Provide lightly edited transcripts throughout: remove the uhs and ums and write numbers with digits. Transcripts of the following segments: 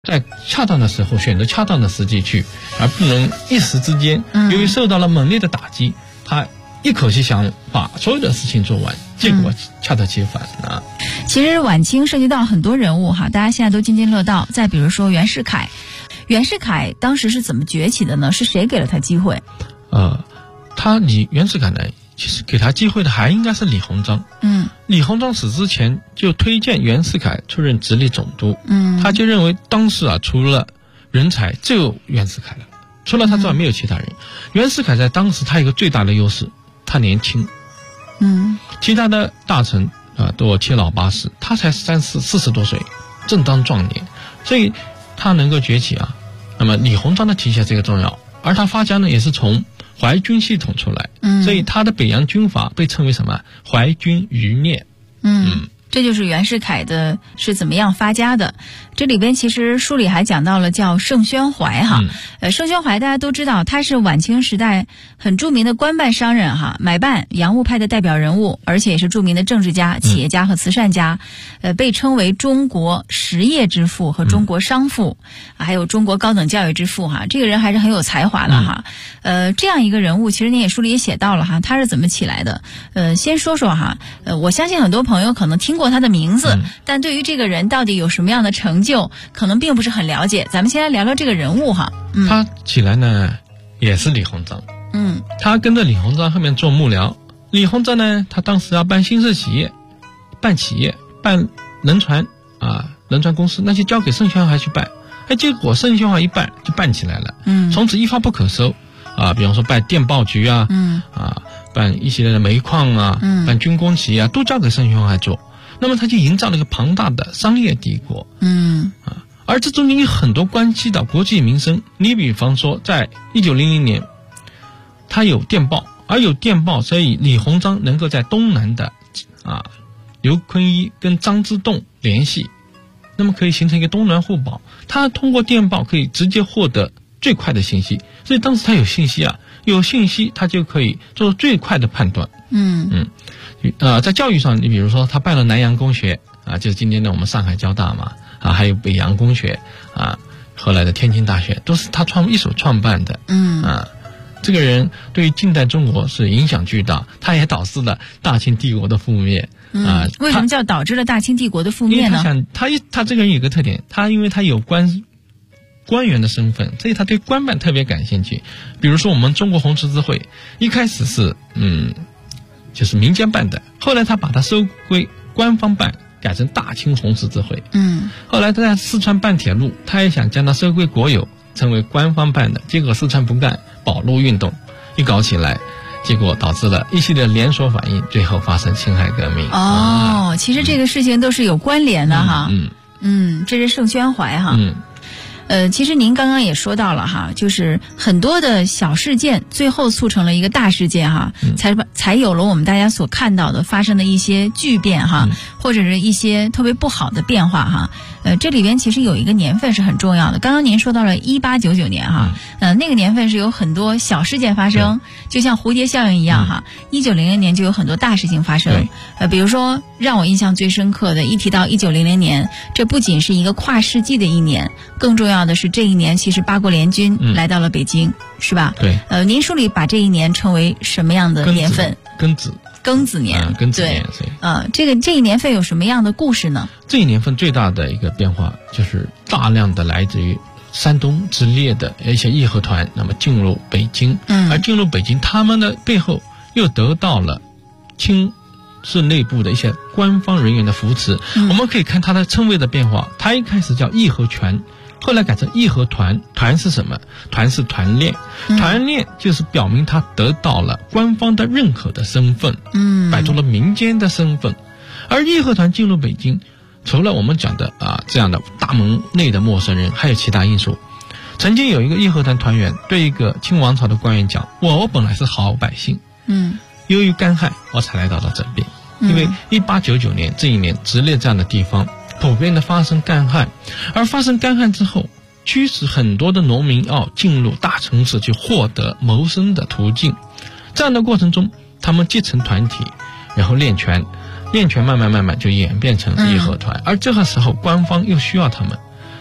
在恰当的时候选择恰当的时机去，而不能一时之间由于受到了猛烈的打击，他一口气想把所有的事情做完，结果恰得其反啊。 其实晚清涉及到很多人物哈，大家现在都津津乐道。再比如说袁世凯，袁世凯当时是怎么崛起的呢？是谁给了他机会？ 袁世凯呢，其实给他机会的还应该是李鸿章。李鸿章死之前就推荐袁世凯出任直隶总督。他就认为当时除了人才只有袁世凯了，除了他之外没有其他人。袁世凯在当时他有一个最大的优势，他年轻。其他的大臣都七老八十，他才40多岁，正当壮年，所以他能够崛起那么李鸿章的提携这个重要，而他发家呢也是从淮军系统出来，所以他的北洋军阀被称为什么？淮军余孽。 这就是袁世凯的是怎么样发家的。这里边其实书里还讲到了叫盛宣怀哈。盛宣怀大家都知道，他是晚清时代很著名的官办商人哈，买办洋务派的代表人物，而且也是著名的政治家、企业家和慈善家，被称为中国实业之父和中国商父，还有中国高等教育之父哈。这个人还是很有才华的哈。这样一个人物，其实你也书里也写到了哈，他是怎么起来的？先说说哈，我相信很多朋友可能听过他的名字，但对于这个人到底有什么样的成就，可能并不是很了解。咱们先来聊聊这个人物哈。 他起来呢，也是李鸿章。他跟着李鸿章后面做幕僚。李鸿章呢，他当时要办新式企业，办轮船轮船公司，那就交给盛宣怀去办。结果盛宣怀一办就办起来了。从此一发不可收比方说办电报局办一系列的煤矿办军工企业都交给盛宣怀做。那么他就营造了一个庞大的商业帝国。而这中间有很多关系到国计民生。你比方说在1900年他有电报，而有电报，所以李鸿章能够在东南的刘坤一跟张之洞联系，那么可以形成一个东南互保。他通过电报可以直接获得最快的信息，所以当时他有信息有信息他就可以做最快的判断。在教育上，你比如说他办了南洋公学就是今天的我们上海交大嘛还有北洋公学后来的天津大学都是他一手创办的。这个人对于近代中国是影响巨大，他也导致了大清帝国的覆灭。 为什么叫导致了大清帝国的覆灭呢？ 他这个人有个特点，他因为他有官员的身份，所以他对官办特别感兴趣。比如说我们中国红十字会一开始是就是民间办的，后来他把它收归官方办，改成大清红十字会。后来他在四川办铁路，他也想将它收归国有，成为官方办的，结果四川不干，保路运动一搞起来，结果导致了一系列连锁反应，最后发生辛亥革命。 其实这个事情都是有关联的哈。这是盛宣怀哈。其实您刚刚也说到了哈，就是很多的小事件最后促成了一个大事件哈，才有了我们大家所看到的发生的一些巨变哈，或者是一些特别不好的变化哈。这里边其实有一个年份是很重要的。刚刚您说到了1899年哈，那个年份是有很多小事件发生，就像蝴蝶效应一样哈。1900年就有很多大事情发生。比如说让我印象最深刻的，一提到1900年，这不仅是一个跨世纪的一年，更重要的是这一年其实八国联军来到了北京，是吧？对。您书里把这一年称为什么样的年份？庚子年。对。这一年份有什么样的故事呢？ 这一年份最大的一个变化就是大量的来自于山东直隶的一些义和团，那么进入北京。而进入北京，他们的背后又得到了清是内部的一些官方人员的扶持。我们可以看他的称谓的变化，他一开始叫义和拳，后来改成义和团。团是什么？团是团练。团练就是表明他得到了官方的认可的身份，摆脱了民间的身份。而义和团进入北京，除了我们讲的这样的大门内的陌生人，还有其他因素。曾经有一个义和团团员对一个清王朝的官员讲，我本来是好百姓，由于干旱我才来到了这边。因为1899年这一年直隶这样的地方普遍的发生干旱，而发生干旱之后，驱使很多的农民要进入大城市去获得谋生的途径。这样的过程中，他们结成团体，然后练拳慢慢就演变成义和团。而这个时候官方又需要他们，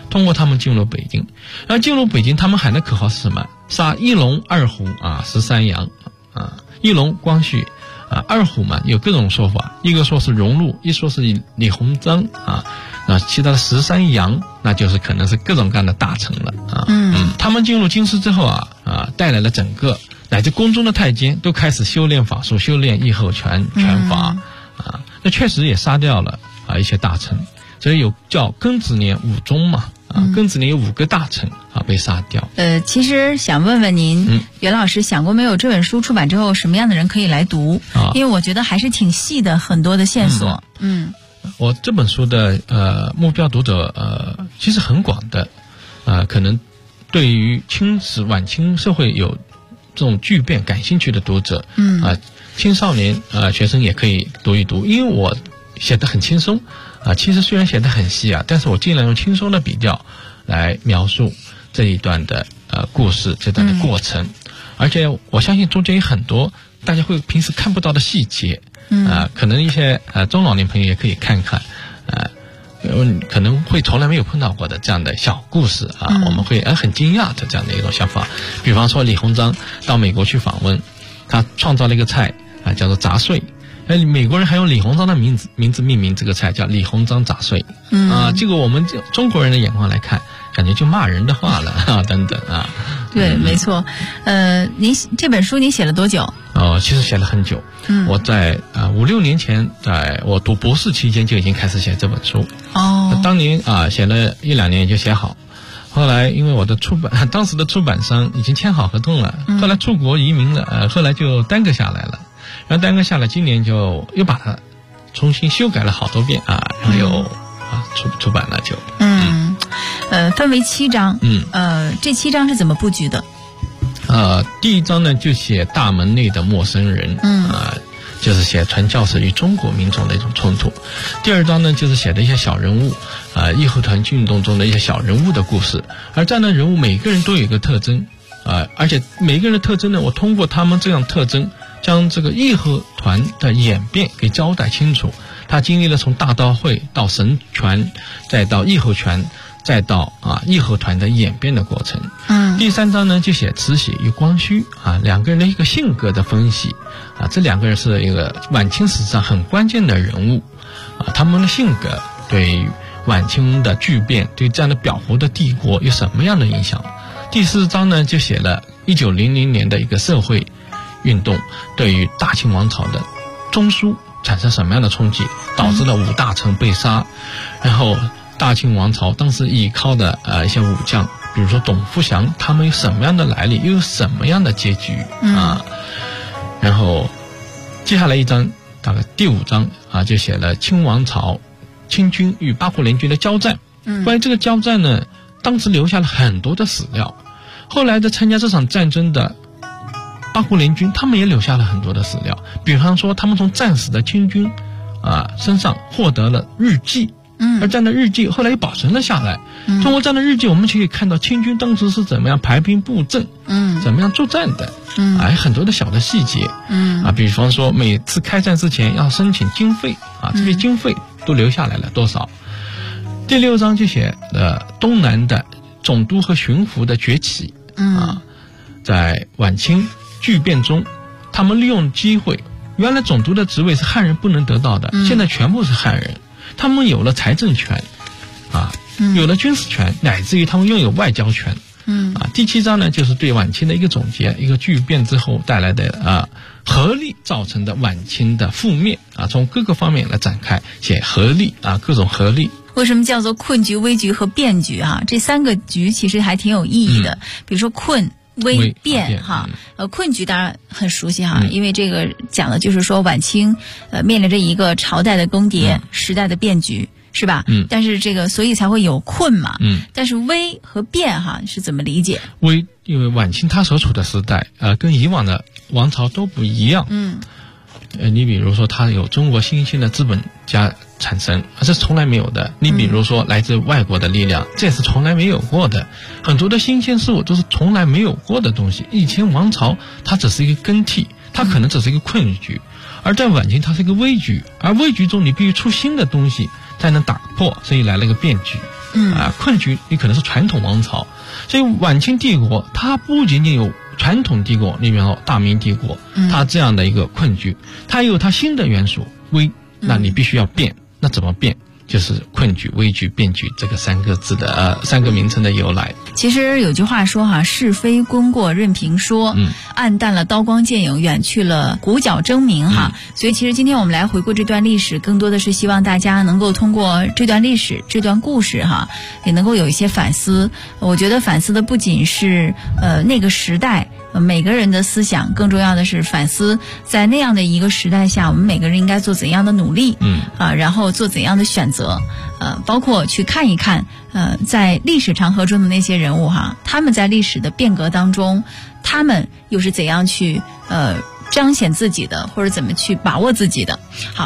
通过他们进入北京。然后进入北京，他们喊的口号是什么？杀一龙二虎啊，13羊啊，一龙光绪啊，二虎嘛有各种说法，一个说是荣禄，一说是李鸿章啊，那其他的13羊，那就是可能是各种各样的大臣了啊。他们进入京师之后带来了整个乃至宫中的太监都开始修炼法术，修炼义后拳法啊，那确实也杀掉了一些大臣，所以有叫庚子年5宗嘛。庚子年有5个大臣被杀掉。 其实想问问您，袁老师想过没有这本书出版之后什么样的人可以来读？因为我觉得还是挺细的，很多的线索。 我这本书的目标读者其实很广的，可能对于晚清社会有这种巨变感兴趣的读者，青少年学生也可以读一读，因为我写得很轻松。其实虽然写得很细但是我尽量用轻松的笔调来描述这一段的故事，这段的过程，而且我相信中间有很多大家会平时看不到的细节，可能一些中老年朋友也可以看看，可能会从来没有碰到过的这样的小故事我们会很惊讶的这样的一种想法。比方说李鸿章到美国去访问，他创造了一个菜叫做杂碎。美国人还用李鸿章的名字命名这个菜，叫李鸿章杂碎。这个我们中国人的眼光来看，感觉就骂人的话了等等对，没错。您这本书你写了多久？ 其实写了很久。我在5、6年前，在我读博士期间就已经开始写这本书。当年写了1、2年也就写好。后来因为我的当时的出版商已经签好合同了，后来出国移民了，后来就耽搁下来了。然后耽搁下来，今年就又把它重新修改了好多遍然后又出版了就。 分为7章。这7章是怎么布局的？ 第1章呢就写大门内的陌生人，就是写传教士与中国民众的一种冲突。第2章呢就是写的一些小人物，义和团运动中的一些小人物的故事，而这样的人物每个人都有一个特征，而且每个人的特征呢，我通过他们这样特征，将这个义和团的演变给交代清楚。他经历了从大刀会到神拳，再到义和拳，再到义和团的演变的过程。第3章呢就写慈禧与光绪两个人的一个性格的分析这两个人是一个晚清史上很关键的人物他们的性格对于晚清的巨变，对这样的裱糊的帝国有什么样的影响。第4章呢就写了1900年的一个社会运动对于大清王朝的中枢产生什么样的冲击，导致了5大臣被杀，然后大清王朝当时依靠的一些武将，比如说董福祥，他们有什么样的来历，又有什么样的结局然后接下来一章，大概第5章就写了清王朝清军与八国联军的交战。关于这个交战呢，当时留下了很多的史料，后来在参加这场战争的八国联军他们也留下了很多的史料，比方说他们从战死的清军身上获得了日记，而这样的日记后来又保存了下来。通过这样的日记，我们就可以看到清军当时是怎么样排兵布阵，怎么样作战的，很多的小的细节，比方说每次开战之前要申请经费这些经费都留下来了多少。第6章就写了东南的总督和巡抚的崛起，在晚清巨变中，他们利用机会，原来总督的职位是汉人不能得到的，现在全部是汉人，他们有了财政权有了军事权，乃至于他们拥有外交权。第7章呢就是对晚清的一个总结，一个巨变之后带来的合力造成的晚清的覆灭从各个方面来展开写合力各种合力。 为什么叫做困局、危局和变局这3个局其实还挺有意义的。比如说困、危、变困局当然很熟悉因为这个讲的就是说晚清面临着一个朝代的更迭，时代的变局，是吧？但是这个所以才会有困嘛。但是危和变是怎么理解？ 危，因为晚清他所处的时代跟以往的王朝都不一样。你比如说它有中国新兴的资本家产生，这是从来没有的。你比如说来自外国的力量，这也是从来没有过的。很多的新鲜事物都是从来没有过的东西。以前王朝它只是一个更替，它可能只是一个困局，而在晚清它是一个危局，而危局中你必须出新的东西才能打破，所以来了一个变局。 困局你可能是传统王朝。所以晚清帝国它不仅仅有传统帝国里面大明帝国它这样的一个困局，它也有它新的元素危，那你必须要变。那怎么变？就是困局、危局、变局这个三个名称的由来。 其实有句话说是非功过任评说，暗淡了刀光剑影，远去了鼓角争鸣所以其实今天我们来回顾这段历史，更多的是希望大家能够通过这段历史、这段故事也能够有一些反思。我觉得反思的不仅是那个时代每个人的思想，更重要的是反思在那样的一个时代下，我们每个人应该做怎样的努力，然后做怎样的选择，包括去看一看，在历史长河中的那些人物他们在历史的变革当中，他们又是怎样去彰显自己的，或者怎么去把握自己的。好。